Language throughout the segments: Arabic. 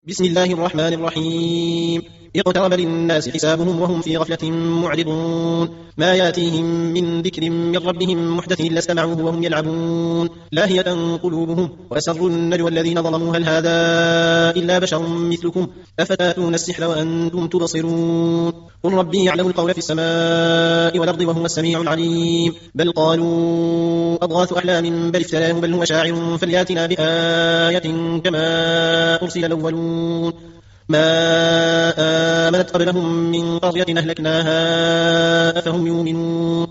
بسم الله الرحمن الرحيم. اقترب للناس حسابهم وهم في غفلة معرضون. ما ياتيهم من ذكر من ربهم محدث إلا استمعوه وهم يلعبون. لاهية قلوبهم وأسروا النجوى الذين ظلموا هل هذا إلا بشر مثلكم أفتاتون السحر وأنتم تبصرون. قل ربي يعلم القول في السماء والأرض وهو السميع العليم. بل قالوا أضغاث أحلام بل افتراه بل هو شاعر فلياتنا بآية كما أرسل الأولون. ما آمنت قبلهم من قرية أهلكناها أفهم يؤمنون.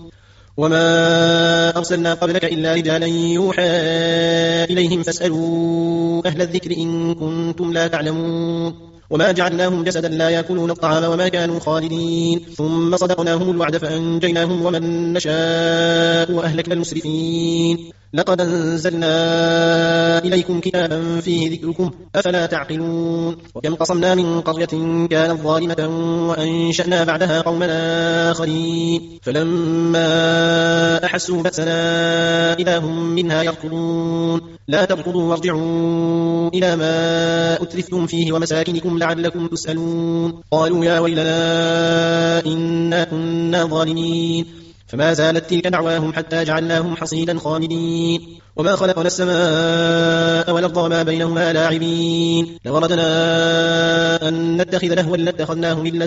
وما أرسلنا قبلك إلا رجالا يوحى إليهم فاسألوا أهل الذكر إن كنتم لا تعلمون. وما جعلناهم جسدا لا يأكلون الطعام وما كانوا خالدين. ثم صدقناهم الوعد فأنجيناهم ومن نشاء وأهلكنا المسرفين. لقد أنزلنا إليكم كتابا فيه ذكركم أفلا تعقلون. وكم قصمنا من قرية كانت ظالمة وأنشأنا بعدها قوما آخرين فلما أحسوا بأسنا إذا هم منها يركضون. لا تركضوا وارجعوا إلى ما أترفتم فيه ومساكنكم لعلكم تسألون. قالوا يا ويلنا إنا كنا ظالمين. فما زالت تلك دعواهم حتى جعلناهم حصيدا خامدين. وما خلقنا السماء والأرض وما بينهما لاعبين. لو أردنا أن نتخذ لهوا لاتخذناه من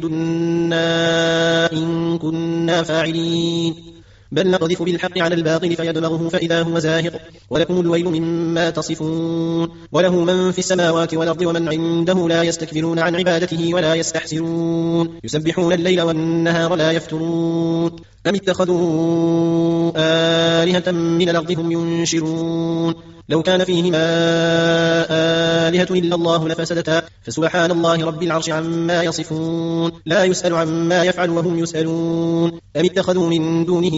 لدنا إن كنا فاعلين. بل نقذف بالحق على الباطل فيدمغه فإذا هو زاهق. ولكم الويل مما تصفون. وله من في السماوات والأرض ومن عنده لا يستكبرون عن عبادته ولا يستحسرون. يسبحون الليل والنهار لا يفترون. أم اتخذوا آلهة من الأرض هم ينشرون. لو كان فيهما آلهة إلا الله لفسدتا فسبحان الله رب العرش عما يصفون. لا يسأل عما يفعل وهم يسألون. أم اتخذوا من دونه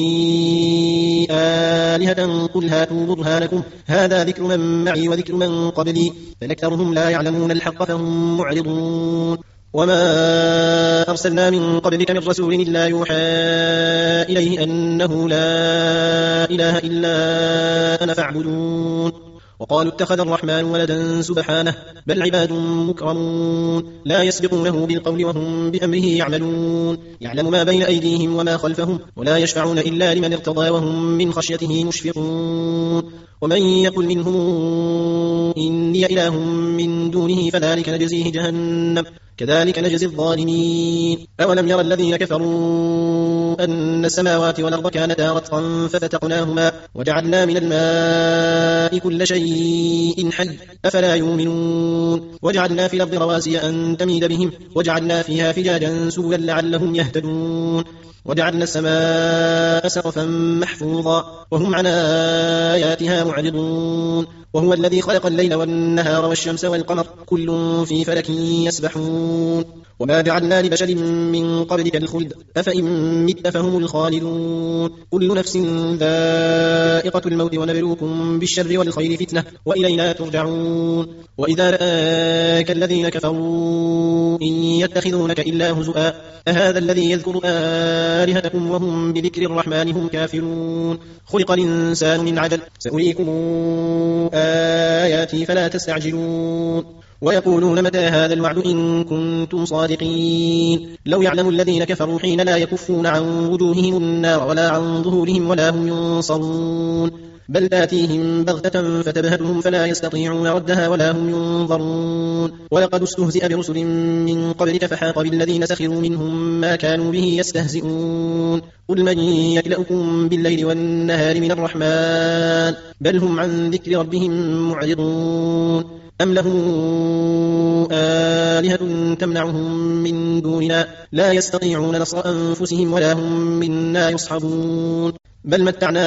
آلهة قل هاتوا برهانكم هذا ذكر من معي وذكر من قبلي فأكثرهم لا يعلمون الحق فهم معرضون. وما أرسلنا من قبلك من رسول إلا يوحى إليه أنه لا إله إلا أنا فاعبدون. وقالوا اتخذ الرحمن ولدا سبحانه بل عباد مكرمون لا يسبقونه بالقول وهم بأمره يعملون. يعلم ما بين أيديهم وما خلفهم ولا يشفعون إلا لمن ارتضى وهم من خشيته مشفقون. ومن يقل منهم إني إله من دونه فذلك نجزيه جهنم كذلك نجزي الظالمين. أولم يرى الذين كفروا أن السماوات والأرض كانتا رتقا ففتقناهما وجعلنا من الماء كل شيء حي أفلا يؤمنون. وجعلنا في الأرض رواسي أن تميد بهم وجعلنا فيها فجاجا سبلا لعلهم يهتدون. وجعلنا السماء سقفا محفوظا وهم عن آياتها معرضون. وهو الذي خلق الليل والنهار والشمس والقمر كل في فلك يسبحون. وما جعلنا لبشر من قبلك الخلد أفإن مت فهم الخالدون. كل نفس ذائقة الموت ونبلوكم بالشر والخير فتنة وإلينا ترجعون. وإذا رآك الذين كفروا إن يتخذونك إلا هزؤا أهذا الذي يذكر آلهتكم وهم بذكر الرحمن هم كافرون. خلق الإنسان من عجل سأريكم آياتي فلا تستعجلون. ويقولون متى هذا الوعد إن كنتم صادقين. لو يعلم الذين كفروا حين لا يكفون عن وجوههم النار ولا عن ظهورهم ولا هم ينصرون. بل تاتيهم بغتة فتبهتهم فلا يستطيعون ردها ولا هم ينظرون. ولقد استهزئ برسل من قبلك فحاق بالذين سخروا منهم ما كانوا به يستهزئون. قل من يكلأكم بالليل والنهار من الرحمن بل هم عن ذكر ربهم معرضون. أم لهم آلهة تمنعهم من دوننا لا يستطيعون نصر أنفسهم ولا هم منا يصحبون. بل متعنا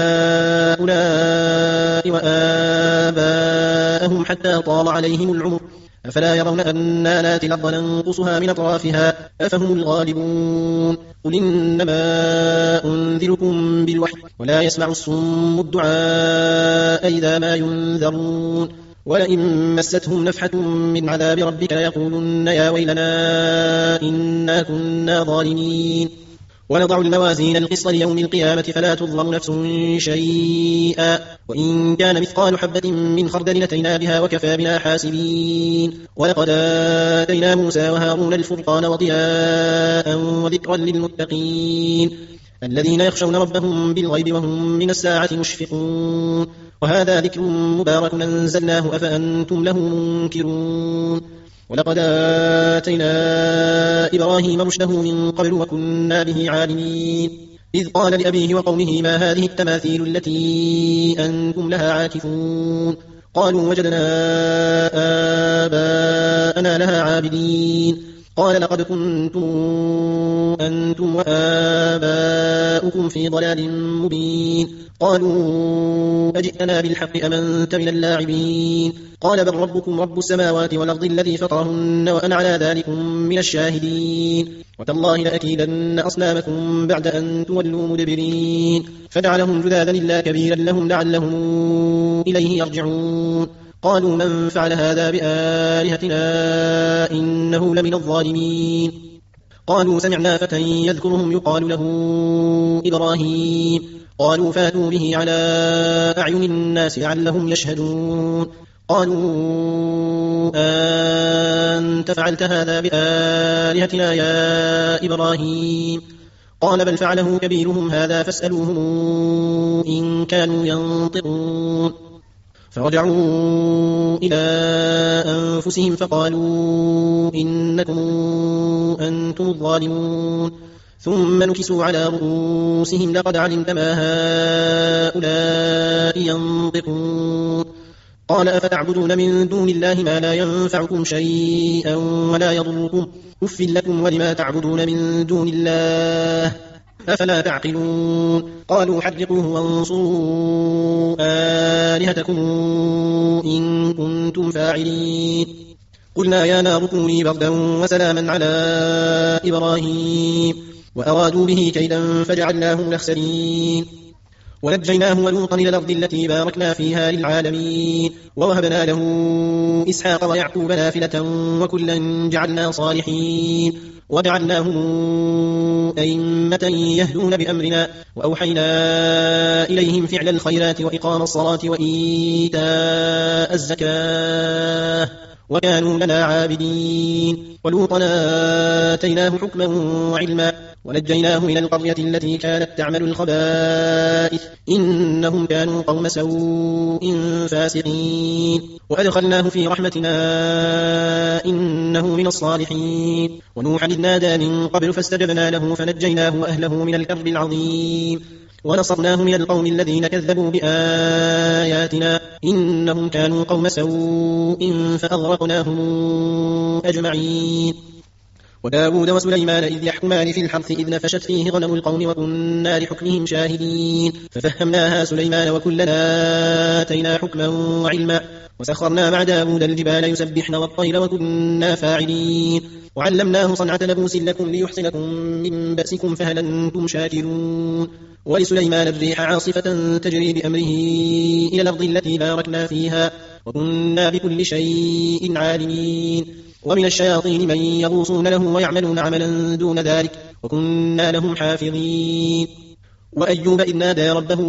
هؤلاء وآباءهم حتى طال عليهم العمر أفلا يرون أنا ناتي الأرض ننقصها من أطرافها أفهم الغالبون. قل إنما أنذركم بالوحي ولا يسمع الصم الدعاء إذا ما ينذرون. ولئن مستهم نفحة من عذاب ربك ليقولن يا ويلنا إنا كنا ظالمين. ونضع الموازين القسط ليوم القيامة فلا تظلم نفس شيئا وإن كان مثقال حبة من خردل أتينا بها وكفى بنا حاسبين ولقد آتينا موسى وهارون الفرقان وضياء وذكرا للمتقين الذين يخشون ربهم بالغيب وهم من الساعة مشفقون وهذا ذكر مبارك أنزلناه أفأنتم له منكرون ولقد آتينا إبراهيم رشده من قبل وكنا به عالمين إذ قال لأبيه وقومه ما هذه التماثيل التي أنتم لها عاكفون قالوا وجدنا آباءنا لها عابدين قال لقد كنتم أنتم وآباؤكم في ضلال مبين قالوا أجئتنا بالحق أم أنت من اللاعبين قال بل ربكم رب السماوات والأرض الذي فطرهن وأنا على ذلكم من الشاهدين وتالله لأكيدن أصنامكم بعد أن تولوا مدبرين فجعلهم جذاذا إلا كبيرا لهم لعلهم إليه يرجعون قالوا من فعل هذا بآلهتنا إنه لمن الظالمين قالوا سمعنا فتى يذكرهم يقال له إبراهيم قالوا فاتوا به على أعين الناس لعلهم يشهدون قالوا أنت فعلت هذا بآلهتنا يا إبراهيم قال بل فعله كبيرهم هذا فاسألوهم إن كانوا ينطقون فرجعوا إلى أنفسهم فقالوا إنكم أنتم الظالمون ثم نكسوا على رؤوسهم لقد علمت ما هؤلاء ينطقون قال أفتعبدون من دون الله ما لا ينفعكم شيئا ولا يضركم أف لكم ولما تعبدون من دون الله أفلا تعقلون قالوا حرقوه وانصروا آلهتكم إن كنتم فاعلين قلنا يا نار كوني بردا وسلاما على إبراهيم وأرادوا به كيدا فجعلناهم الأخسرين ونجيناه ولوطا إلى الأرض التي باركنا فيها للعالمين ووهبنا له إسحاق ويعقوب نافلة وكلا جعلنا صالحين وجعلناهم أئمة يهدون بأمرنا وأوحينا إليهم فعل الخيرات وإقام الصلاة وإيتاء الزكاة وكانوا لنا عابدين ولوطا آتيناه حكما وعلما ونجيناه من القرية التي كانت تعمل الخبائث إنهم كانوا قوم سوء فاسقين وأدخلناه في رحمتنا إنه من الصالحين ونوحا إذ نادى من قبل فاستجبنا له فنجيناه وأهله من الكرب العظيم ونصرناه من القوم الذين كذبوا بآياتنا إنهم كانوا قوم سوء فأغرقناهم أجمعين وداود وسليمان إذ يحكمان في الحرث إذ نفشت فيه غنم القوم وكنا لحكمهم شاهدين ففهمناها سليمان وكلنا آتينا حكما وعلما وسخرنا مع داود الجبال يسبحن والطير وكنا فاعلين وعلمناه صنعة لبوس لكم ليحصنكم من بأسكم فهل أنتم شاكرون ولسليمان الريح عاصفة تجري بأمره إلى الأرض التي باركنا فيها وكنا بكل شيء عالمين ومن الشياطين من يغوصون له ويعملون عملا دون ذلك وكنا لهم حافظين وأيوب إذ نادى ربه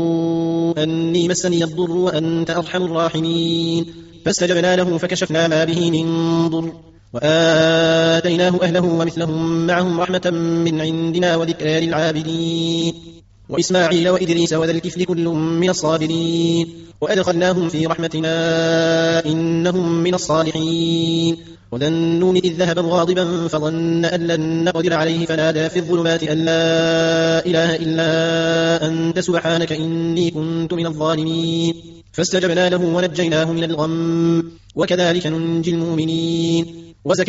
أني مسني الضر وأنت أرحم الراحمين فاستجبنا له فكشفنا ما به من ضر وآتيناه أهله ومثلهم معهم رحمة من عندنا وذكرى للعابدين وإسماعيل وإدريس وذا الكفل كل من الصابرين وأدخلناهم في رحمتنا إنهم من الصالحين وذا النون إذ ذهب غاضبا فظن أن لن نقدر عليه فنادى في الظلمات أن لا إله إلا أنت سبحانك إني كنت من الظالمين فاستجبنا له ونجيناه من الغم وكذلك ننجي المؤمنين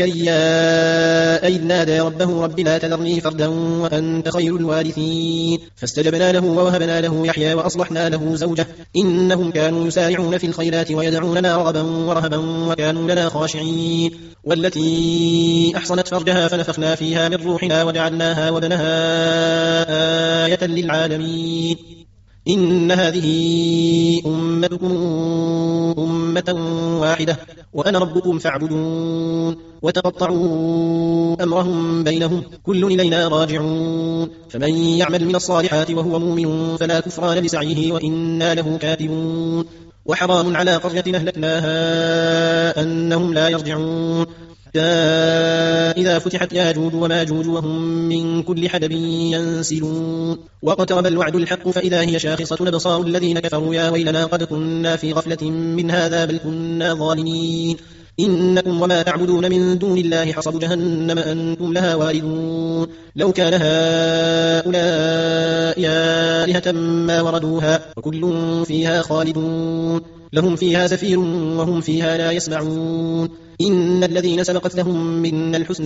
وزكريا إذ نادى ربه رب لا تذرني فردا وأنت خير الوارثين فاستجبنا له ووهبنا له يحيى وأصلحنا له زوجه إنهم كانوا يسارعون في الخيرات ويدعوننا رغبا ورهبا وكانوا لنا خاشعين والتي أحصنت فرجها فنفخنا فيها من روحنا وجعلناها وابنها آية للعالمين إن هذه أمتكم أمة واحدة وأنا ربكم فاعبدون وتقطعوا أمرهم بينهم كل إلينا راجعون فمن يعمل من الصالحات وهو مؤمن فلا كفران لسعيه وإنا له كاتبون وحرام على قرية أهلكناها أنهم لا يرجعون إذا فتحت ياجوج وماجوج وهم من كل حدب ينسلون واقترب الوعد الحق فإذا هي شاخصة أبصار الذين كفروا يا ويلنا قد كنا في غفلة من هذا بل كنا ظالمين إنكم وما تعبدون من دون الله حصب جهنم أنتم لها واردون لو كان هؤلاء آلهة ما وردوها وكل فيها خالدون لهم فيها زفير وهم فيها لا يسمعون إن الذين سبقت لهم من الحسنى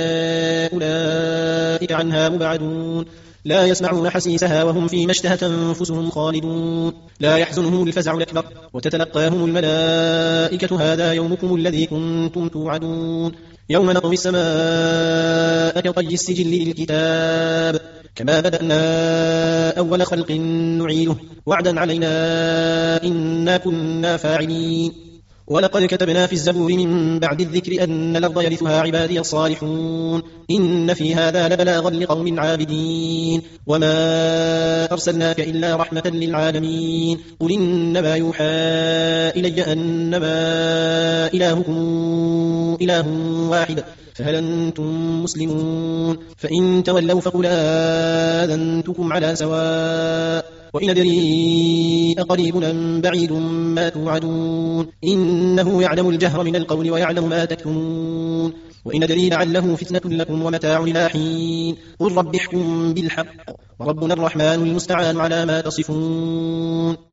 أولئك عنها مبعدون لا يسمعون حسيسها وهم فيما اشتهت أنفسهم خالدون لا يحزنهم الفزع الأكبر وتتلقاهم الملائكة هذا يومكم الذي كنتم توعدون يوم نطوي السماء كطي السجل للكتاب كما بدأنا أول خلق نعيده وعدا علينا إنا كنا فاعلين ولقد كتبنا في الزبور من بعد الذكر أن الأرض يرثها عبادي الصالحون إن في هذا لبلاغا لقوم عابدين وما أرسلناك إلا رحمة للعالمين قل إنما يوحى إلي أنما إلهكم إله واحد فهل أنتم مسلمون فإن تولوا فقل آذنتكم على سواء وإن أدري أقريب أم بعيد ما توعدون إنه يعلم الجهر من القول ويعلم ما تكتمون وإن أدري لعله فتنة لكم ومتاع إلى حين قل رب احكم بالحق وربنا الرحمن المستعان على ما تصفون